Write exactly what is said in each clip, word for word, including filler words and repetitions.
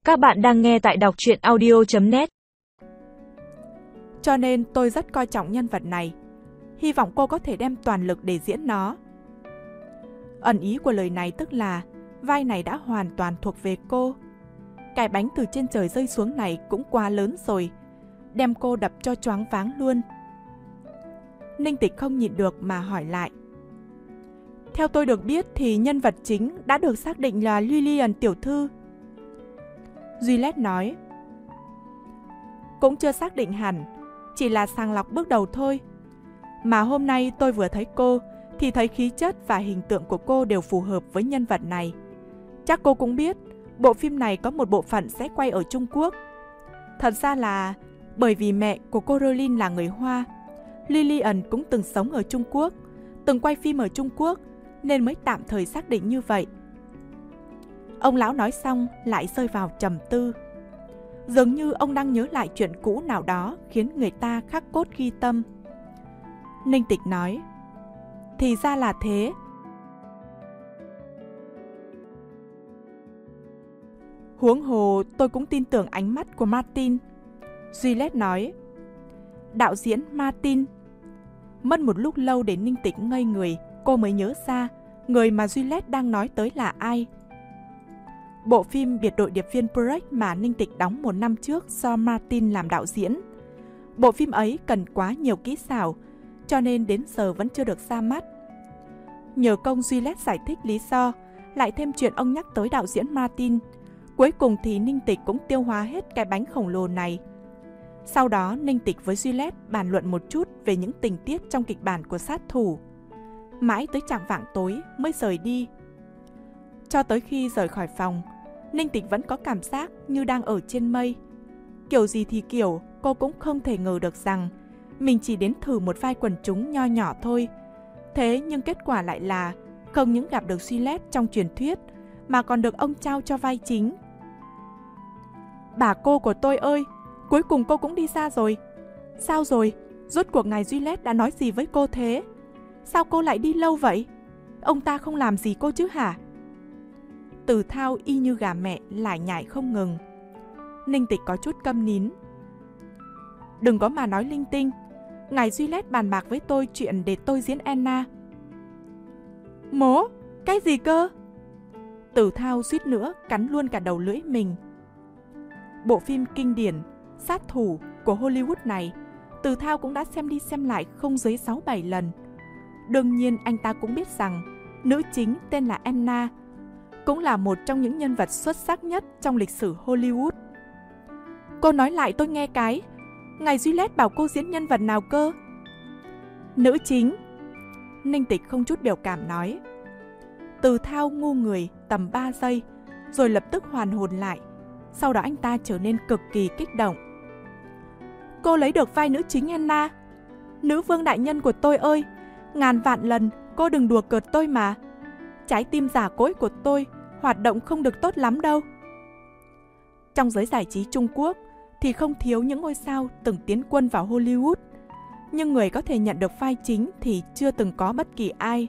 Các bạn đang nghe tại đọc truyện audio chấm net. Cho nên tôi rất coi trọng nhân vật này. Hy vọng cô có thể đem toàn lực để diễn nó. Ẩn ý của lời này tức là vai này đã hoàn toàn thuộc về cô. Cái bánh từ trên trời rơi xuống này cũng quá lớn rồi, đem cô đập cho choáng váng luôn. Ninh Tịch không nhịn được mà hỏi lại. Theo tôi được biết thì nhân vật chính đã được xác định là Lillian tiểu thư. Juliet nói. Cũng chưa xác định hẳn, chỉ là sàng lọc bước đầu thôi. Mà hôm nay tôi vừa thấy cô thì thấy khí chất và hình tượng của cô đều phù hợp với nhân vật này. Chắc cô cũng biết, bộ phim này có một bộ phận sẽ quay ở Trung Quốc. Thật ra là bởi vì mẹ của cô Caroline là người Hoa, Lillian cũng từng sống ở Trung Quốc, từng quay phim ở Trung Quốc, nên mới tạm thời xác định như vậy. Ông lão nói xong lại rơi vào trầm tư. Dường như ông đang nhớ lại chuyện cũ nào đó khiến người ta khắc cốt ghi tâm. Ninh Tịch nói. Thì ra là thế. Huống hồ tôi cũng tin tưởng ánh mắt của Martin. Juliet nói. Đạo diễn Martin. Mất một lúc lâu để Ninh Tịch ngây người, cô mới nhớ ra người mà Juliet đang nói tới là ai. Bộ phim Biệt đội điệp viên Break mà Ninh Tịch đóng một năm trước do Martin làm đạo diễn. Bộ phim ấy cần quá nhiều kỹ xảo, cho nên đến giờ vẫn chưa được ra mắt. Nhờ công Juliet giải thích lý do, lại thêm chuyện ông nhắc tới đạo diễn Martin, cuối cùng thì Ninh Tịch cũng tiêu hóa hết cái bánh khổng lồ này. Sau đó Ninh Tịch với Juliet bàn luận một chút về những tình tiết trong kịch bản của sát thủ. Mãi tới chạng vạng tối mới rời đi. Cho tới khi rời khỏi phòng, Ninh Tịch vẫn có cảm giác như đang ở trên mây. Kiểu gì thì kiểu, cô cũng không thể ngờ được rằng mình chỉ đến thử một vai quần chúng nho nhỏ thôi. Thế nhưng kết quả lại là không những gặp được Juliet trong truyền thuyết, mà còn được ông trao cho vai chính. Bà cô của tôi ơi, cuối cùng cô cũng đi xa rồi. Sao rồi? Rốt cuộc ngài Juliet đã nói gì với cô thế? Sao cô lại đi lâu vậy? Ông ta không làm gì cô chứ hả? Từ Thao y như gà mẹ lải nhải không ngừng. Ninh Tịch có chút câm nín. Đừng có mà nói linh tinh. Ngài Juliet bàn bạc với tôi chuyện để tôi diễn Anna. Mố? Cái gì cơ? Từ Thao suýt nữa cắn luôn cả đầu lưỡi mình. Bộ phim kinh điển Sát thủ của Hollywood này, Từ Thao cũng đã xem đi xem lại không dưới sáu bảy lần. Đương nhiên anh ta cũng biết rằng nữ chính tên là Anna cũng là một trong những nhân vật xuất sắc nhất trong lịch sử Hollywood. Cô nói lại tôi nghe cái. Ngài Juliet bảo cô diễn nhân vật nào cơ? Nữ chính. Ninh Tịch không chút biểu cảm nói. Từ Thao ngu người tầm ba giây, rồi lập tức hoàn hồn lại. Sau đó anh ta trở nên cực kỳ kích động. Cô lấy được vai nữ chính Anna. Nữ vương đại nhân của tôi ơi, ngàn vạn lần cô đừng đùa cợt tôi mà. Trái tim giả cỗi của tôi hoạt động không được tốt lắm đâu. Trong giới giải trí Trung Quốc thì không thiếu những ngôi sao từng tiến quân vào Hollywood, nhưng người có thể nhận được vai chính thì chưa từng có bất kỳ ai.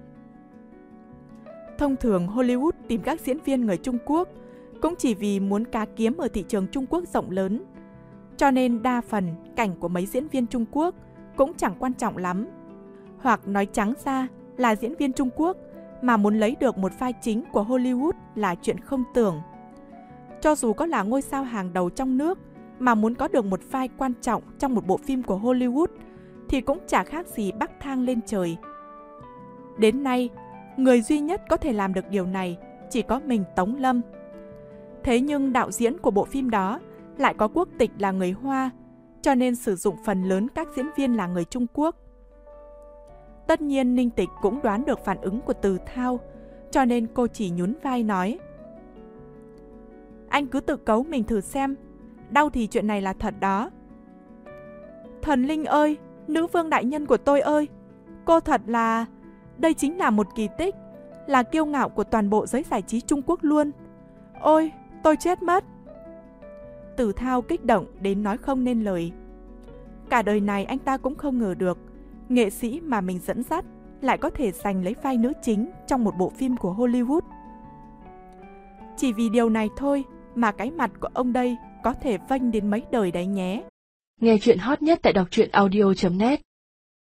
Thông thường Hollywood tìm các diễn viên người Trung Quốc cũng chỉ vì muốn cá kiếm ở thị trường Trung Quốc rộng lớn. Cho nên đa phần cảnh của mấy diễn viên Trung Quốc cũng chẳng quan trọng lắm. Hoặc nói trắng ra là diễn viên Trung Quốc mà muốn lấy được một vai chính của Hollywood là chuyện không tưởng. Cho dù có là ngôi sao hàng đầu trong nước mà muốn có được một vai quan trọng trong một bộ phim của Hollywood thì cũng chả khác gì bắc thang lên trời. Đến nay, người duy nhất có thể làm được điều này chỉ có mình Tống Lâm. Thế nhưng đạo diễn của bộ phim đó lại có quốc tịch là người Hoa, cho nên sử dụng phần lớn các diễn viên là người Trung Quốc. Tất nhiên Ninh Tịch cũng đoán được phản ứng của Từ Thao, cho nên cô chỉ nhún vai nói. Anh cứ tự cấu mình thử xem, đau thì chuyện này là thật đó. Thần linh ơi, nữ vương đại nhân của tôi ơi, cô thật là... Đây chính là một kỳ tích, là kiêu ngạo của toàn bộ giới giải trí Trung Quốc luôn. Ôi, tôi chết mất. Từ Thao kích động đến nói không nên lời. Cả đời này anh ta cũng không ngờ được nghệ sĩ mà mình dẫn dắt lại có thể giành lấy vai nữ chính trong một bộ phim của Hollywood. Chỉ vì điều này thôi mà cái mặt của ông đây có thể vênh đến mấy đời đấy nhé. Nghe chuyện hot nhất tại đọc truyện audio chấm net.